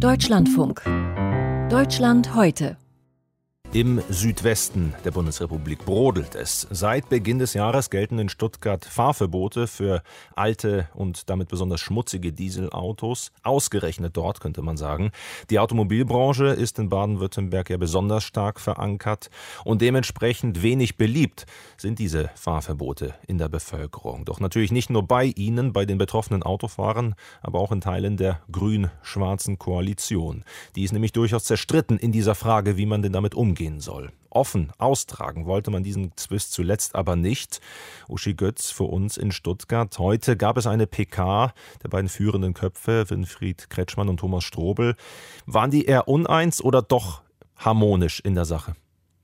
Deutschlandfunk. Deutschland heute. Im Südwesten der Bundesrepublik brodelt es. Seit Beginn des Jahres gelten in Stuttgart Fahrverbote für alte und damit besonders schmutzige Dieselautos. Ausgerechnet dort, könnte man sagen. Die Automobilbranche ist in Baden-Württemberg ja besonders stark verankert und dementsprechend wenig beliebt sind diese Fahrverbote in der Bevölkerung. Doch natürlich nicht nur bei ihnen, bei den betroffenen Autofahrern, aber auch in Teilen der grün-schwarzen Koalition. Die ist nämlich durchaus zerstritten in dieser Frage, wie man denn damit umgehen soll. Offen austragen wollte man diesen Zwist zuletzt aber nicht. Uschi Götz für uns in Stuttgart. Heute gab es eine PK der beiden führenden Köpfe, Winfried Kretschmann und Thomas Strobel. Waren die eher uneins oder doch harmonisch in der Sache?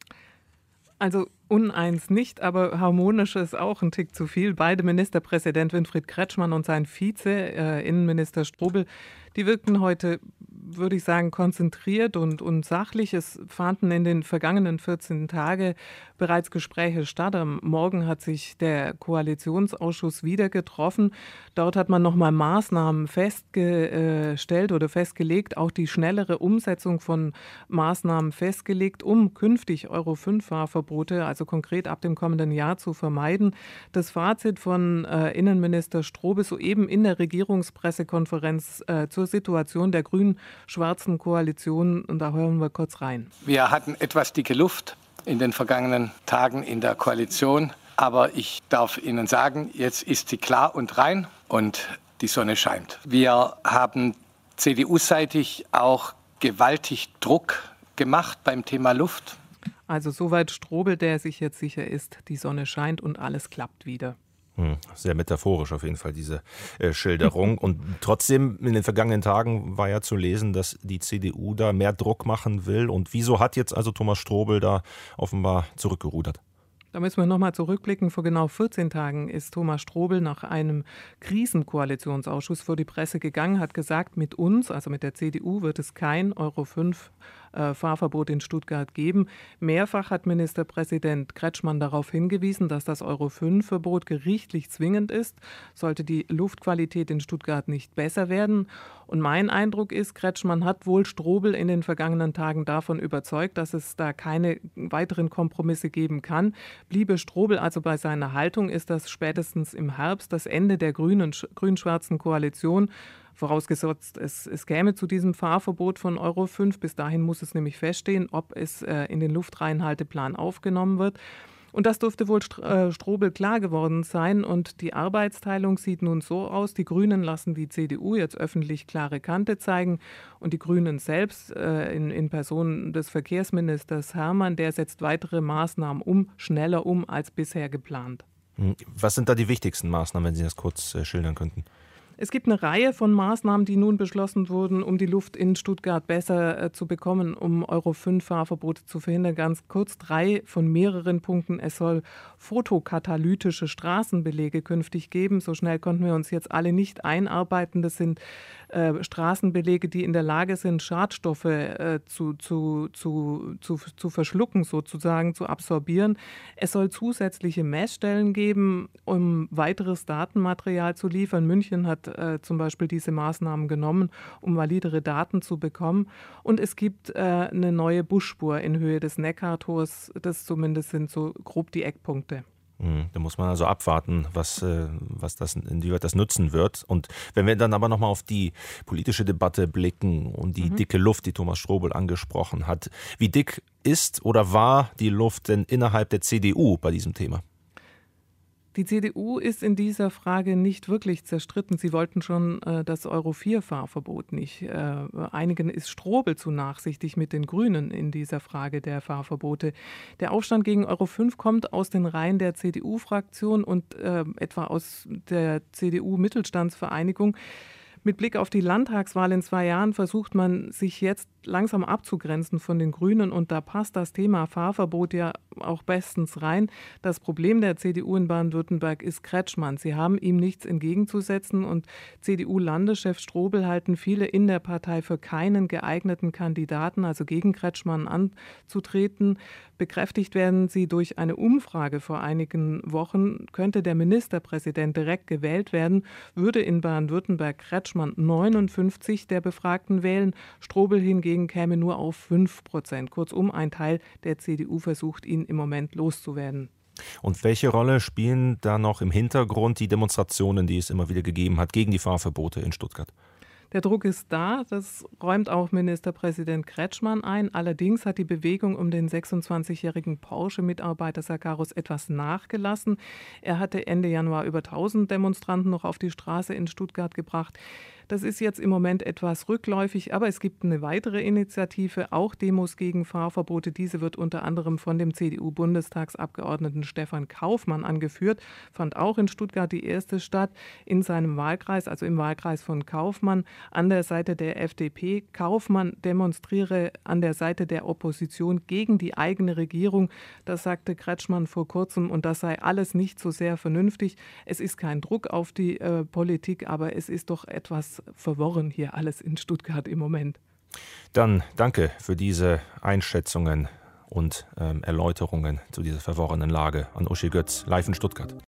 Also uneins nicht, aber harmonisch ist auch ein Tick zu viel. Beide Ministerpräsident Winfried Kretschmann und sein Vize, Innenminister Strobel, die wirkten heute, würde ich sagen, konzentriert und sachlich. Es fanden in den vergangenen 14 Tagen bereits Gespräche statt. Am Morgen hat sich der Koalitionsausschuss wieder getroffen. Dort hat man nochmal Maßnahmen festgestellt oder festgelegt, auch die schnellere Umsetzung von Maßnahmen festgelegt, um künftig Euro-5-Fahrverbote, also konkret ab dem kommenden Jahr, zu vermeiden. Das Fazit von Innenminister Strobel soeben in der Regierungspressekonferenz zur Situation der grün-schwarzen Koalition, und da hören wir kurz rein. Wir hatten etwas dicke Luft in den vergangenen Tagen in der Koalition, aber ich darf Ihnen sagen, jetzt ist sie klar und rein und die Sonne scheint. Wir haben CDU-seitig auch gewaltig Druck gemacht beim Thema Luft. Also soweit Strobel, der sich jetzt sicher ist, die Sonne scheint und alles klappt wieder. Sehr metaphorisch auf jeden Fall, diese Schilderung. Und trotzdem, in den vergangenen Tagen war ja zu lesen, dass die CDU da mehr Druck machen will. Und wieso hat jetzt also Thomas Strobel da offenbar zurückgerudert? Da müssen wir nochmal zurückblicken. Vor genau 14 Tagen ist Thomas Strobel nach einem Krisenkoalitionsausschuss vor die Presse gegangen, hat gesagt, mit uns, also mit der CDU, wird es kein Euro-5-Fahrverbot in Stuttgart geben. Mehrfach hat Ministerpräsident Kretschmann darauf hingewiesen, dass das Euro-5-Verbot gerichtlich zwingend ist, sollte die Luftqualität in Stuttgart nicht besser werden. Und mein Eindruck ist, Kretschmann hat wohl Strobel in den vergangenen Tagen davon überzeugt, dass es da keine weiteren Kompromisse geben kann. Bliebe Strobel also bei seiner Haltung, ist das spätestens im Herbst das Ende der grün-schwarzen Koalition. Vorausgesetzt, es käme zu diesem Fahrverbot von Euro 5. Bis dahin muss es nämlich feststehen, ob es in den Luftreinhalteplan aufgenommen wird. Und das dürfte wohl Strobel klar geworden sein. Und die Arbeitsteilung sieht nun so aus: Die Grünen lassen die CDU jetzt öffentlich klare Kante zeigen. Und die Grünen selbst in Person des Verkehrsministers Hermann, der setzt weitere Maßnahmen schneller um als bisher geplant. Was sind da die wichtigsten Maßnahmen, wenn Sie das kurz schildern könnten? Es gibt eine Reihe von Maßnahmen, die nun beschlossen wurden, um die Luft in Stuttgart besser zu bekommen, um Euro-5-Fahrverbote zu verhindern. Ganz kurz 3 von mehreren Punkten. Es soll photokatalytische Straßenbelege künftig geben. So schnell konnten wir uns jetzt alle nicht einarbeiten. Das sind Straßenbelege, die in der Lage sind, Schadstoffe zu verschlucken, sozusagen zu absorbieren. Es soll zusätzliche Messstellen geben, um weiteres Datenmaterial zu liefern. München hat zum Beispiel diese Maßnahmen genommen, um validere Daten zu bekommen. Und es gibt eine neue Busspur in Höhe des Neckartors. Das zumindest sind so grob die Eckpunkte. Da muss man also abwarten, inwieweit das nutzen wird. Und wenn wir dann aber nochmal auf die politische Debatte blicken und die dicke Luft, die Thomas Strobel angesprochen hat. Wie dick ist oder war die Luft denn innerhalb der CDU bei diesem Thema? Die CDU ist in dieser Frage nicht wirklich zerstritten. Sie wollten schon das Euro-4-Fahrverbot nicht. Einigen ist Strobel zu nachsichtig mit den Grünen in dieser Frage der Fahrverbote. Der Aufstand gegen Euro 5 kommt aus den Reihen der CDU-Fraktion und etwa aus der CDU-Mittelstandsvereinigung. Mit Blick auf die Landtagswahl in 2 Jahren versucht man, sich jetzt langsam abzugrenzen von den Grünen. Und da passt das Thema Fahrverbot ja auch bestens rein. Das Problem der CDU in Baden-Württemberg ist Kretschmann. Sie haben ihm nichts entgegenzusetzen. Und CDU-Landeschef Strobel halten viele in der Partei für keinen geeigneten Kandidaten, also gegen Kretschmann anzutreten. Bekräftigt werden sie durch eine Umfrage vor einigen Wochen. Könnte der Ministerpräsident direkt gewählt werden, würde in Baden-Württemberg Kretschmann Kretschmann 59 der Befragten wählen. Strobel hingegen käme nur auf 5%. Kurzum, ein Teil der CDU versucht, ihn im Moment loszuwerden. Und welche Rolle spielen da noch im Hintergrund die Demonstrationen, die es immer wieder gegeben hat, gegen die Fahrverbote in Stuttgart? Der Druck ist da, das räumt auch Ministerpräsident Kretschmann ein. Allerdings hat die Bewegung um den 26-jährigen Porsche-Mitarbeiter Sakaros etwas nachgelassen. Er hatte Ende Januar über 1000 Demonstranten noch auf die Straße in Stuttgart gebracht. Das ist jetzt im Moment etwas rückläufig, aber es gibt eine weitere Initiative, auch Demos gegen Fahrverbote. Diese wird unter anderem von dem CDU-Bundestagsabgeordneten Stefan Kaufmann angeführt, fand auch in Stuttgart die erste statt, in seinem Wahlkreis, also im Wahlkreis von Kaufmann, an der Seite der FDP. Kaufmann demonstriere an der Seite der Opposition gegen die eigene Regierung. Das sagte Kretschmann vor kurzem und das sei alles nicht so sehr vernünftig. Es ist kein Druck auf die Politik, aber es ist doch etwas verworren hier alles in Stuttgart im Moment. Dann danke für diese Einschätzungen und Erläuterungen zu dieser verworrenen Lage an Uschi Götz, live in Stuttgart.